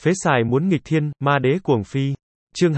Phế xài muốn nghịch thiên, ma đế cuồng phi. Chương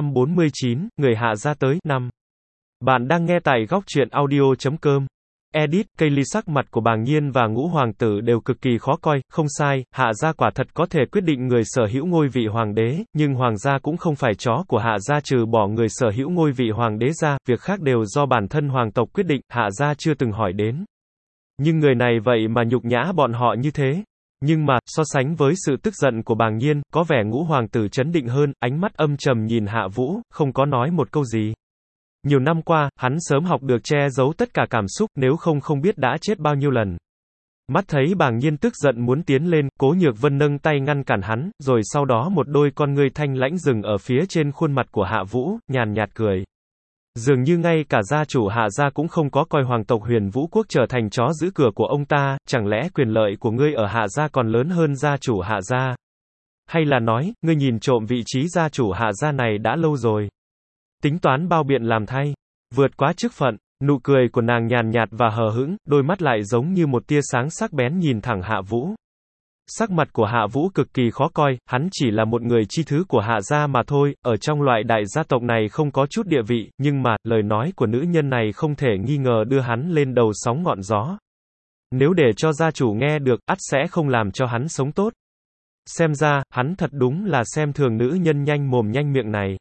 249, người hạ gia tới, 5. Bạn đang nghe tại góc truyện audio.com. Edit, cây ly sắc mặt của Bàng Nhiên và Ngũ Hoàng tử đều cực kỳ khó coi, không sai, hạ gia quả thật có thể quyết định người sở hữu ngôi vị hoàng đế, nhưng hoàng gia cũng không phải chó của hạ gia, trừ bỏ người sở hữu ngôi vị hoàng đế ra, việc khác đều do bản thân hoàng tộc quyết định, hạ gia chưa từng hỏi đến. Nhưng người này vậy mà nhục nhã bọn họ như thế. Nhưng mà, so sánh với sự tức giận của Bàng Nhiên, có vẻ Ngũ Hoàng tử trấn định hơn, ánh mắt âm trầm nhìn Hạ Vũ, không có nói một câu gì. Nhiều năm qua, hắn sớm học được che giấu tất cả cảm xúc, nếu không biết đã chết bao nhiêu lần. Mắt thấy Bàng Nhiên tức giận muốn tiến lên, Cố Nhược Vân nâng tay ngăn cản hắn, rồi sau đó một đôi con ngươi thanh lãnh dừng ở phía trên khuôn mặt của Hạ Vũ, nhàn nhạt cười. Dường như ngay cả gia chủ Hạ gia cũng không có coi hoàng tộc Huyền Vũ quốc trở thành chó giữ cửa của ông ta, chẳng lẽ quyền lợi của ngươi ở Hạ gia còn lớn hơn gia chủ Hạ gia? Hay là nói, ngươi nhìn trộm vị trí gia chủ Hạ gia này đã lâu rồi? Tính toán bao biện làm thay, vượt quá chức phận. Nụ cười của nàng nhàn nhạt và hờ hững, đôi mắt lại giống như một tia sáng sắc bén nhìn thẳng Hạ Vũ. Sắc mặt của Hạ Vũ cực kỳ khó coi, hắn chỉ là một người chi thứ của Hạ gia mà thôi, ở trong loại đại gia tộc này không có chút địa vị, nhưng mà, lời nói của nữ nhân này không thể nghi ngờ đưa hắn lên đầu sóng ngọn gió. Nếu để cho gia chủ nghe được, ắt sẽ không làm cho hắn sống tốt. Xem ra, hắn thật đúng là xem thường nữ nhân nhanh mồm nhanh miệng này.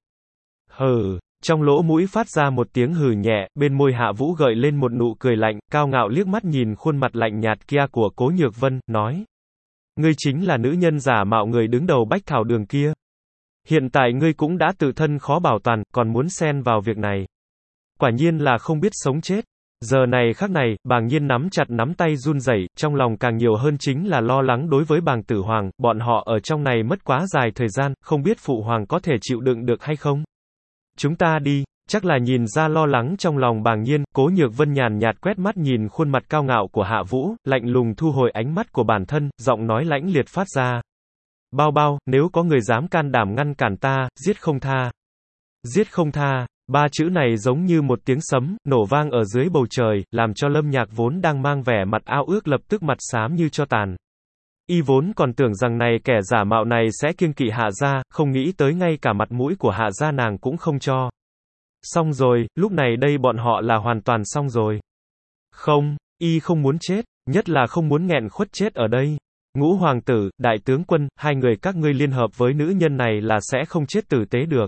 Hừ. Trong lỗ mũi phát ra một tiếng hừ nhẹ, bên môi Hạ Vũ gợi lên một nụ cười lạnh, cao ngạo liếc mắt nhìn khuôn mặt lạnh nhạt kia của Cố Nhược Vân, nói. Ngươi chính là nữ nhân giả mạo người đứng đầu Bách Thảo Đường kia. Hiện tại ngươi cũng đã tự thân khó bảo toàn, còn muốn xen vào việc này. Quả nhiên là không biết sống chết. Giờ này khắc này, Bàng Nhiên nắm chặt nắm tay run rẩy, trong lòng càng nhiều hơn chính là lo lắng đối với Bàng Tử Hoàng, bọn họ ở trong này mất quá dài thời gian, không biết Phụ Hoàng có thể chịu đựng được hay không. Chúng ta đi, chắc là nhìn ra lo lắng trong lòng Bàng Nhiên, Cố Nhược Vân nhàn nhạt quét mắt nhìn khuôn mặt cao ngạo của Hạ Vũ, lạnh lùng thu hồi ánh mắt của bản thân, giọng nói lãnh liệt phát ra. Bao bao, nếu có người dám can đảm ngăn cản ta, giết không tha. Giết không tha, ba chữ này giống như một tiếng sấm, nổ vang ở dưới bầu trời, làm cho Lâm Nhạc vốn đang mang vẻ mặt ao ước lập tức mặt xám như cho tàn. Y vốn còn tưởng rằng này kẻ giả mạo này sẽ kiêng kỵ Hạ gia, không nghĩ tới ngay cả mặt mũi của Hạ gia nàng cũng không cho. Xong rồi, lúc này đây bọn họ là hoàn toàn xong rồi. Không, Y không muốn chết, nhất là không muốn nghẹn khuất chết ở đây. Ngũ Hoàng tử, Đại tướng quân, hai người các ngươi liên hợp với nữ nhân này là sẽ không chết tử tế được.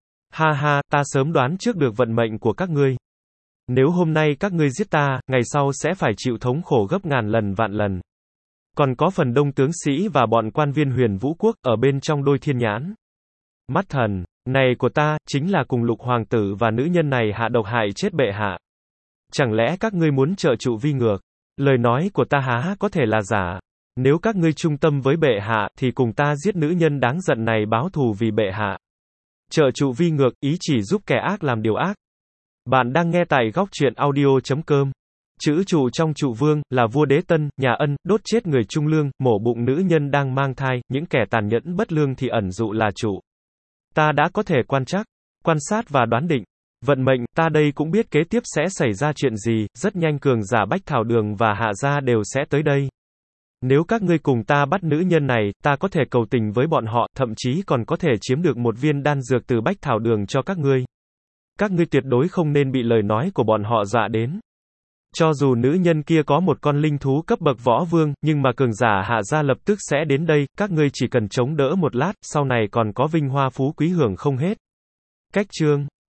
Ha ha, ta sớm đoán trước được vận mệnh của các ngươi. Nếu hôm nay các ngươi giết ta, ngày sau sẽ phải chịu thống khổ gấp ngàn lần vạn lần. Còn có phần đông tướng sĩ và bọn quan viên Huyền Vũ quốc, ở bên trong đôi thiên nhãn. Mắt thần, này của ta, chính là cùng Lục Hoàng tử và nữ nhân này hạ độc hại chết bệ hạ. Chẳng lẽ các ngươi muốn trợ trụ vi ngược? Lời nói của ta há có thể là giả. Nếu các ngươi trung tâm với bệ hạ, thì cùng ta giết nữ nhân đáng giận này báo thù vì bệ hạ. Trợ trụ vi ngược, ý chỉ giúp kẻ ác làm điều ác. Bạn đang nghe tại góc truyện audio.com. Chữ trụ trong trụ vương, là vua Đế Tân, nhà Ân, đốt chết người trung lương, mổ bụng nữ nhân đang mang thai, những kẻ tàn nhẫn bất lương thì ẩn dụ là trụ. Ta đã có thể quan sát và đoán định. Vận mệnh, ta đây cũng biết kế tiếp sẽ xảy ra chuyện gì, rất nhanh cường giả Bách Thảo Đường và Hạ gia đều sẽ tới đây. Nếu các ngươi cùng ta bắt nữ nhân này, ta có thể cầu tình với bọn họ, thậm chí còn có thể chiếm được một viên đan dược từ Bách Thảo Đường cho các ngươi. Các ngươi tuyệt đối không nên bị lời nói của bọn họ dọa đến. Cho dù nữ nhân kia có một con linh thú cấp bậc võ vương, nhưng mà cường giả Hạ gia lập tức sẽ đến đây, các ngươi chỉ cần chống đỡ một lát, sau này còn có vinh hoa phú quý hưởng không hết. Cách chương